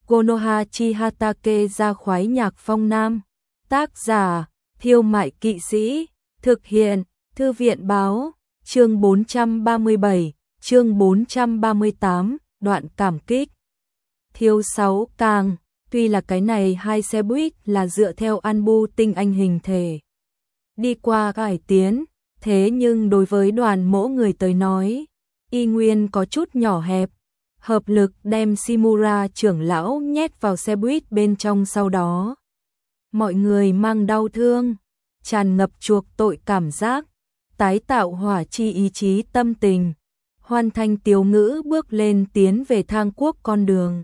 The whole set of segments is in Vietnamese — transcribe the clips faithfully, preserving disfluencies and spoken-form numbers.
Konoha Chihatake ra khoái nhạc phong nam. Tác giả, Thiêu Mại Kỵ Sĩ. Thực hiện, Thư viện Báo. Chương bốn trăm ba mươi bảy, chương bốn trăm ba mươi tám, đoạn cảm kích. Thiếu sáu càng, tuy là cái này hai xe buýt là dựa theo Anbu tinh anh hình thể đi qua cải tiến, thế nhưng đối với đoàn mỗ người tới nói, y nguyên có chút nhỏ hẹp. Hợp lực đem Shimura trưởng lão nhét vào xe buýt bên trong, sau đó mọi người mang đau thương, tràn ngập chuộc tội cảm giác, tái tạo hỏa chi ý chí tâm tình, hoàn thành tiểu ngữ bước lên tiến về thang quốc con đường.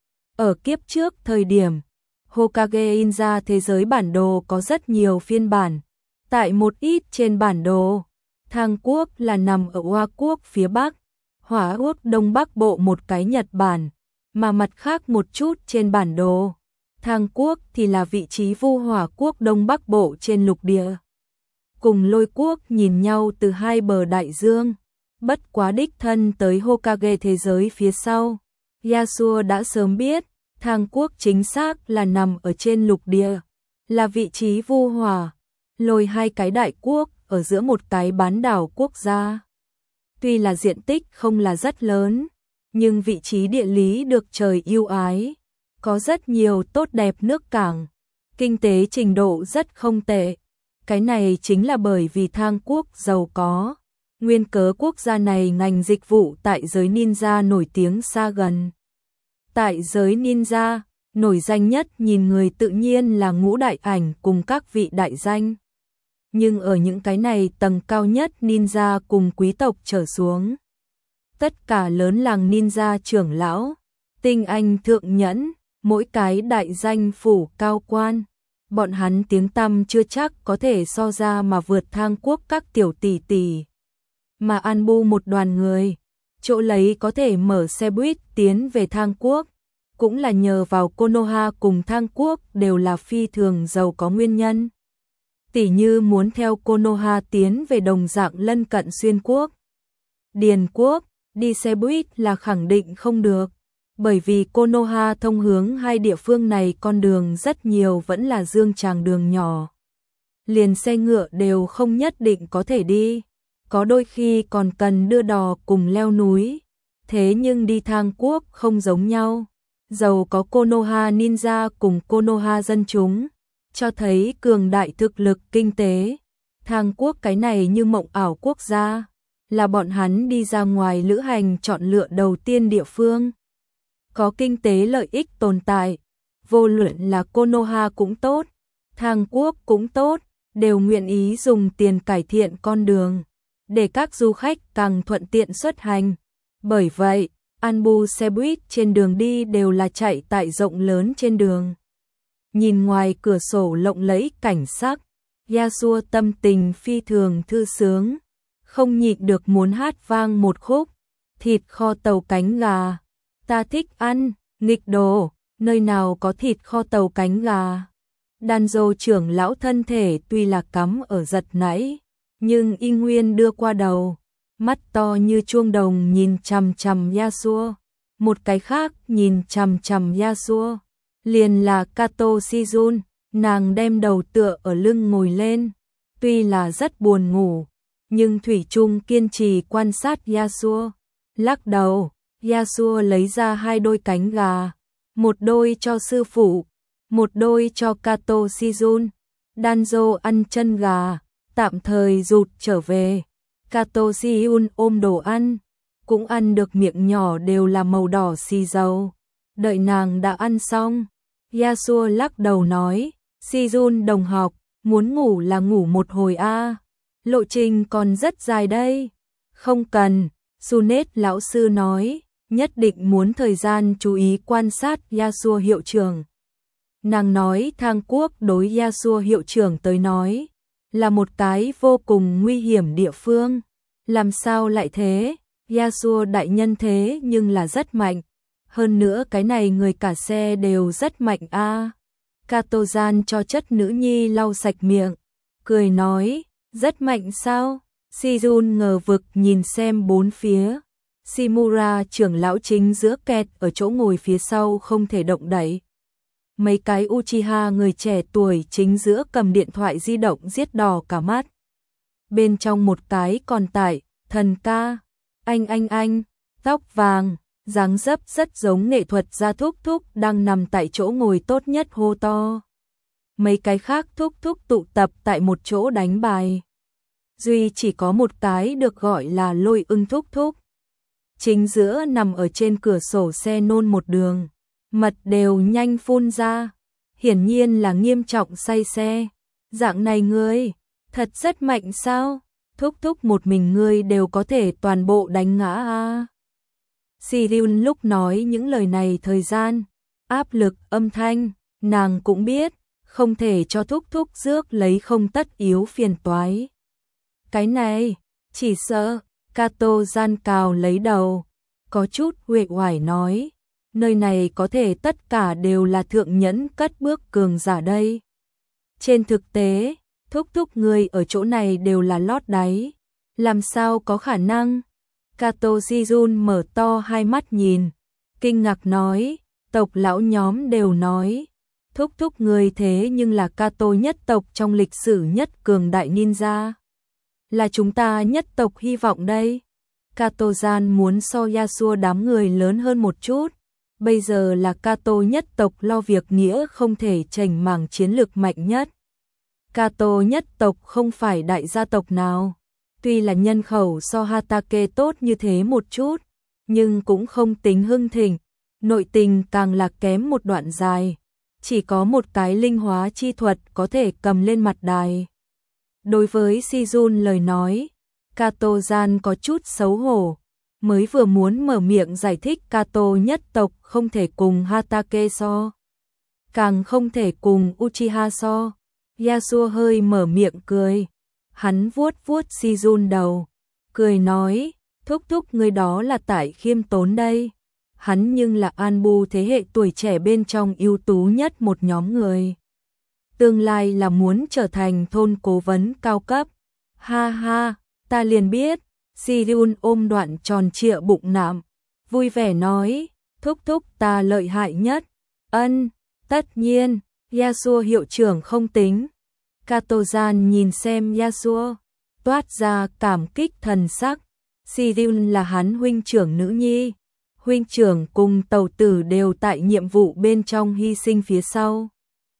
Ở kiếp trước thời điểm, Hokage in ra thế giới bản đồ có rất nhiều phiên bản. Tại một ít trên bản đồ, thang quốc là nằm ở Hoa quốc phía Bắc, Hỏa quốc Đông Bắc bộ một cái Nhật Bản, mà mặt khác một chút trên bản đồ, thang quốc thì là vị trí Vu Hỏa quốc Đông Bắc bộ trên lục địa. Cùng Lôi quốc nhìn nhau từ hai bờ đại dương, bất quá đích thân tới Hokage thế giới phía sau. Yasuo đã sớm biết, thang quốc chính xác là nằm ở trên lục địa, là vị trí Vu Hỏa, Lôi hai cái đại quốc ở giữa một cái bán đảo quốc gia. Tuy là diện tích không là rất lớn, nhưng vị trí địa lý được trời ưu ái, có rất nhiều tốt đẹp nước cảng, kinh tế trình độ rất không tệ. Cái này chính là bởi vì thang quốc giàu có, nguyên cớ quốc gia này ngành dịch vụ tại giới ninja nổi tiếng xa gần. Tại giới ninja, nổi danh nhất nhìn người tự nhiên là Ngũ Đại Ảnh cùng các vị đại danh. Nhưng ở những cái này tầng cao nhất ninja cùng quý tộc trở xuống, tất cả lớn làng ninja trưởng lão, tinh anh thượng nhẫn, mỗi cái đại danh phủ cao quan, bọn hắn tiếng tăm chưa chắc có thể so ra mà vượt thang quốc các tiểu tỷ tỷ. Mà Anbu một đoàn người, chỗ lấy có thể mở xe buýt tiến về thang quốc, cũng là nhờ vào Konoha cùng thang quốc đều là phi thường giàu có nguyên nhân. Tỷ như muốn theo Konoha tiến về đồng dạng lân cận xuyên quốc, Điền quốc, đi xe buýt là khẳng định không được, bởi vì Konoha thông hướng hai địa phương này con đường rất nhiều vẫn là dương tràng đường nhỏ. Liền xe ngựa đều không nhất định có thể đi, có đôi khi còn cần đưa đò cùng leo núi. Thế nhưng đi thang quốc không giống nhau, giàu có Konoha ninja cùng Konoha dân chúng, cho thấy cường đại thực lực kinh tế. Thang quốc cái này như mộng ảo quốc gia, là bọn hắn đi ra ngoài lữ hành chọn lựa đầu tiên địa phương. Có kinh tế lợi ích tồn tại, vô luận là Konoha cũng tốt, thang quốc cũng tốt, đều nguyện ý dùng tiền cải thiện con đường, để các du khách càng thuận tiện xuất hành. Bởi vậy, Anbu xe buýt trên đường đi đều là chạy tại rộng lớn trên đường. Nhìn ngoài cửa sổ lộng lẫy cảnh sắc, Yasuo tâm tình phi thường thư sướng, không nhịn được muốn hát vang một khúc. Thịt kho tàu cánh gà, ta thích ăn, nghịch đồ, nơi nào có thịt kho tàu cánh gà. Danzo trưởng lão thân thể tuy là cắm ở giật nãy, nhưng y nguyên đưa qua đầu, mắt to như chuông đồng nhìn chằm chằm Yasuo, một cái khác nhìn chằm chằm Yasuo. Liền là Kato Shizun, nàng đem đầu tựa ở lưng ngồi lên, tuy là rất buồn ngủ, nhưng thủy chung kiên trì quan sát Yasuo. Lắc đầu, Yasuo lấy ra hai đôi cánh gà, một đôi cho sư phụ, một đôi cho Kato Shizun. Danzo ăn chân gà, tạm thời rụt trở về. Kato Shizun ôm đồ ăn, cũng ăn được miệng nhỏ đều là màu đỏ xì dầu. Đợi nàng đã ăn xong, Yasuo lắc đầu nói, Shizun đồng học, muốn ngủ là ngủ một hồi a, lộ trình còn rất dài đây. Không cần, Sunet lão sư nói, nhất định muốn thời gian chú ý quan sát Yasuo hiệu trưởng. Nàng nói thang quốc đối Yasuo hiệu trưởng tới nói, là một cái vô cùng nguy hiểm địa phương. Làm sao lại thế? Yasuo đại nhân thế nhưng là rất mạnh. Hơn nữa cái này người cả xe đều rất mạnh a. À. Kato-gian cho chất nữ nhi lau sạch miệng, cười nói, rất mạnh sao? Shizun ngờ vực nhìn xem bốn phía, Shimura trưởng lão chính giữa kẹt ở chỗ ngồi phía sau không thể động đậy. Mấy cái Uchiha người trẻ tuổi chính giữa cầm điện thoại di động giết đỏ cả mắt. Bên trong một cái còn tải, thần ca, anh anh anh, tóc vàng, dáng dấp rất giống nghệ thuật gia thúc thúc đang nằm tại chỗ ngồi tốt nhất hô to. Mấy cái khác thúc thúc tụ tập tại một chỗ đánh bài. Duy chỉ có một cái được gọi là Lôi Ưng thúc thúc. Chính giữa nằm ở trên cửa sổ xe nôn một đường, mật đều nhanh phun ra, hiển nhiên là nghiêm trọng say xe. Dạng này ngươi, thật rất mạnh sao? Thúc thúc một mình ngươi đều có thể toàn bộ đánh ngã a. Siryun lúc nói những lời này thời gian, áp lực âm thanh, nàng cũng biết, không thể cho thúc thúc rước lấy không tất yếu phiền toái. Cái này, chỉ sợ, Kato gian cào lấy đầu, có chút uể oải nói, nơi này có thể tất cả đều là thượng nhẫn cất bước cường giả đây. Trên thực tế, thúc thúc người ở chỗ này đều là lót đáy, làm sao có khả năng? Kato Jijun mở to hai mắt nhìn, kinh ngạc nói, tộc lão nhóm đều nói, thúc thúc người thế nhưng là Kato nhất tộc trong lịch sử nhất cường đại ninja. Là chúng ta nhất tộc hy vọng đây. Kato-gian muốn so Yasuo đám người lớn hơn một chút, bây giờ là Kato nhất tộc lo việc nghĩa không thể chành mảng chiến lược mạnh nhất. Kato nhất tộc không phải đại gia tộc nào, tuy là nhân khẩu so Hatake tốt như thế một chút, nhưng cũng không tính hưng thịnh, nội tình càng là kém một đoạn dài, chỉ có một cái linh hóa chi thuật có thể cầm lên mặt đài. Đối với Sijun lời nói, Kato-gian có chút xấu hổ, mới vừa muốn mở miệng giải thích Kato nhất tộc không thể cùng Hatake so, càng không thể cùng Uchiha so. Yasuo hơi mở miệng cười, hắn vuốt vuốt Sijun đầu, cười nói, thúc thúc người đó là tại khiêm tốn đây, hắn nhưng là Anbu thế hệ tuổi trẻ bên trong ưu tú nhất một nhóm người. Tương lai là muốn trở thành thôn cố vấn cao cấp. Ha ha, ta liền biết. Siryun ôm đoạn tròn trịa bụng nạm, vui vẻ nói, thúc thúc ta lợi hại nhất. Ân, tất nhiên, Yasuo hiệu trưởng không tính. Kato-gian nhìn xem Yasuo, toát ra cảm kích thần sắc. Siryun là hắn huynh trưởng nữ nhi. Huynh trưởng cùng tàu tử đều tại nhiệm vụ bên trong hy sinh phía sau.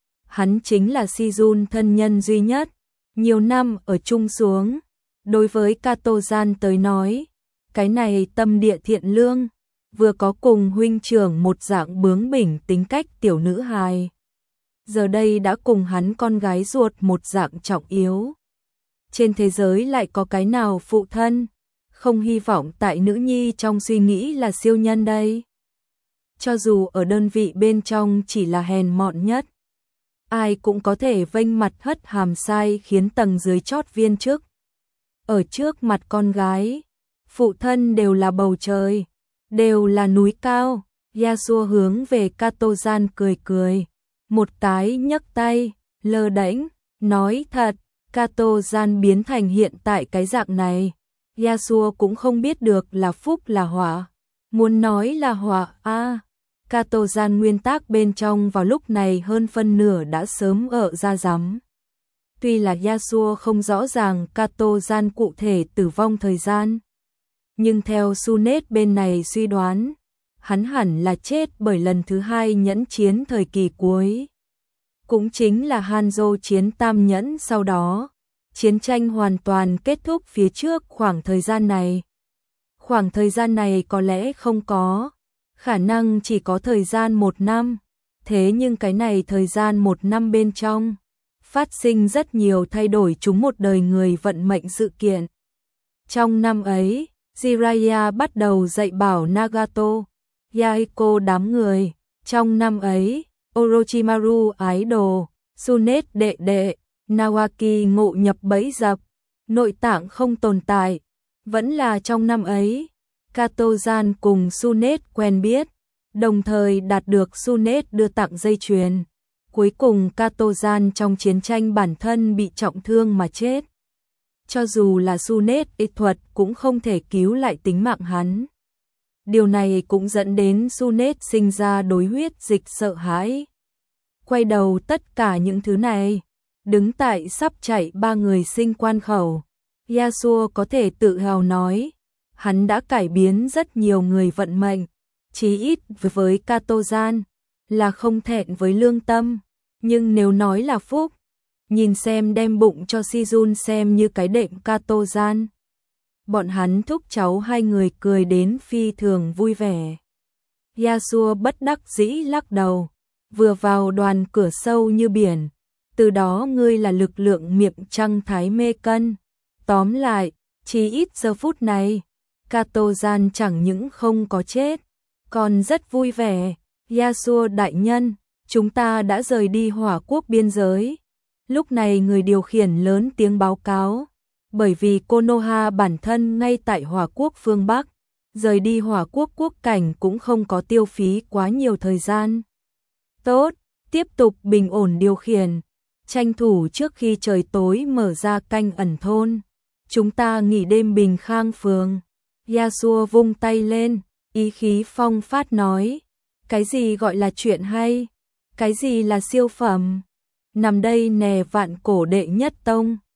Hắn chính là Sijun thân nhân duy nhất, nhiều năm ở chung xuống. Đối với Kato-gian tới nói, cái này tâm địa thiện lương, vừa có cùng huynh trưởng một dạng bướng bỉnh tính cách tiểu nữ hài. Giờ đây đã cùng hắn con gái ruột một dạng trọng yếu. Trên thế giới lại có cái nào phụ thân, không hy vọng tại nữ nhi trong suy nghĩ là siêu nhân đây. Cho dù ở đơn vị bên trong chỉ là hèn mọn nhất, ai cũng có thể vênh mặt hất hàm sai khiến tầng dưới chót viên chức. Ở trước mặt con gái, phụ thân đều là bầu trời, đều là núi cao. Yasuo hướng về Kato-gian cười cười, một cái nhấc tay, lơ đễnh, nói thật, Kato-gian biến thành hiện tại cái dạng này, Yasuo cũng không biết được là phúc là họa. Muốn nói là họa a, à, Kato-gian nguyên tắc bên trong vào lúc này hơn phân nửa đã sớm ở ra rắm. Tuy là Yasuo không rõ ràng Kato-gian cụ thể tử vong thời gian, nhưng theo Sunet bên này suy đoán, hắn hẳn là chết bởi lần thứ hai nhẫn chiến thời kỳ cuối. Cũng chính là Hanzo chiến tam nhẫn sau đó, chiến tranh hoàn toàn kết thúc phía trước khoảng thời gian này. Khoảng thời gian này có lẽ không có, khả năng chỉ có thời gian một năm, thế nhưng cái này thời gian một năm bên trong, phát sinh rất nhiều thay đổi chúng một đời người vận mệnh sự kiện. Trong năm ấy, Jiraiya bắt đầu dạy bảo Nagato, Yahiko đám người. Trong năm ấy, Orochimaru ái đồ, Sunet đệ đệ, Nawaki ngộ nhập bẫy dập, nội tạng không tồn tại. Vẫn là trong năm ấy, Kato-gian cùng Sunet quen biết, đồng thời đạt được Sunet đưa tặng dây chuyền. Cuối cùng Kato-gian trong chiến tranh bản thân bị trọng thương mà chết. Cho dù là Sunet y thuật cũng không thể cứu lại tính mạng hắn. Điều này cũng dẫn đến Sunet sinh ra đối huyết dịch sợ hãi. Quay đầu tất cả những thứ này, đứng tại sắp chạy ba người sinh quan khẩu, Yasuo có thể tự hào nói, hắn đã cải biến rất nhiều người vận mệnh, chí ít với Katozan là không thẹn với lương tâm, nhưng nếu nói là phúc, nhìn xem đem bụng cho Sijun xem như cái đệm Katozan. Bọn hắn thúc cháu hai người cười đến phi thường vui vẻ. Yasuo bất đắc dĩ lắc đầu, vừa vào đoàn cửa sâu như biển, từ đó ngươi là lực lượng miệng trăng thái mê cân. Tóm lại, chỉ ít giờ phút này, Katozan chẳng những không có chết, còn rất vui vẻ. Yasuo đại nhân, chúng ta đã rời đi Hỏa Quốc biên giới. Lúc này người điều khiển lớn tiếng báo cáo, bởi vì Konoha bản thân ngay tại Hỏa Quốc phương Bắc, rời đi Hỏa Quốc quốc cảnh cũng không có tiêu phí quá nhiều thời gian. Tốt, tiếp tục bình ổn điều khiển, tranh thủ trước khi trời tối mở ra canh ẩn thôn. Chúng ta nghỉ đêm Bình Khang phường. Yasuo vung tay lên, ý khí phong phát nói, cái gì gọi là chuyện hay, cái gì là siêu phẩm. Nằm đây nè vạn cổ đệ nhất tông.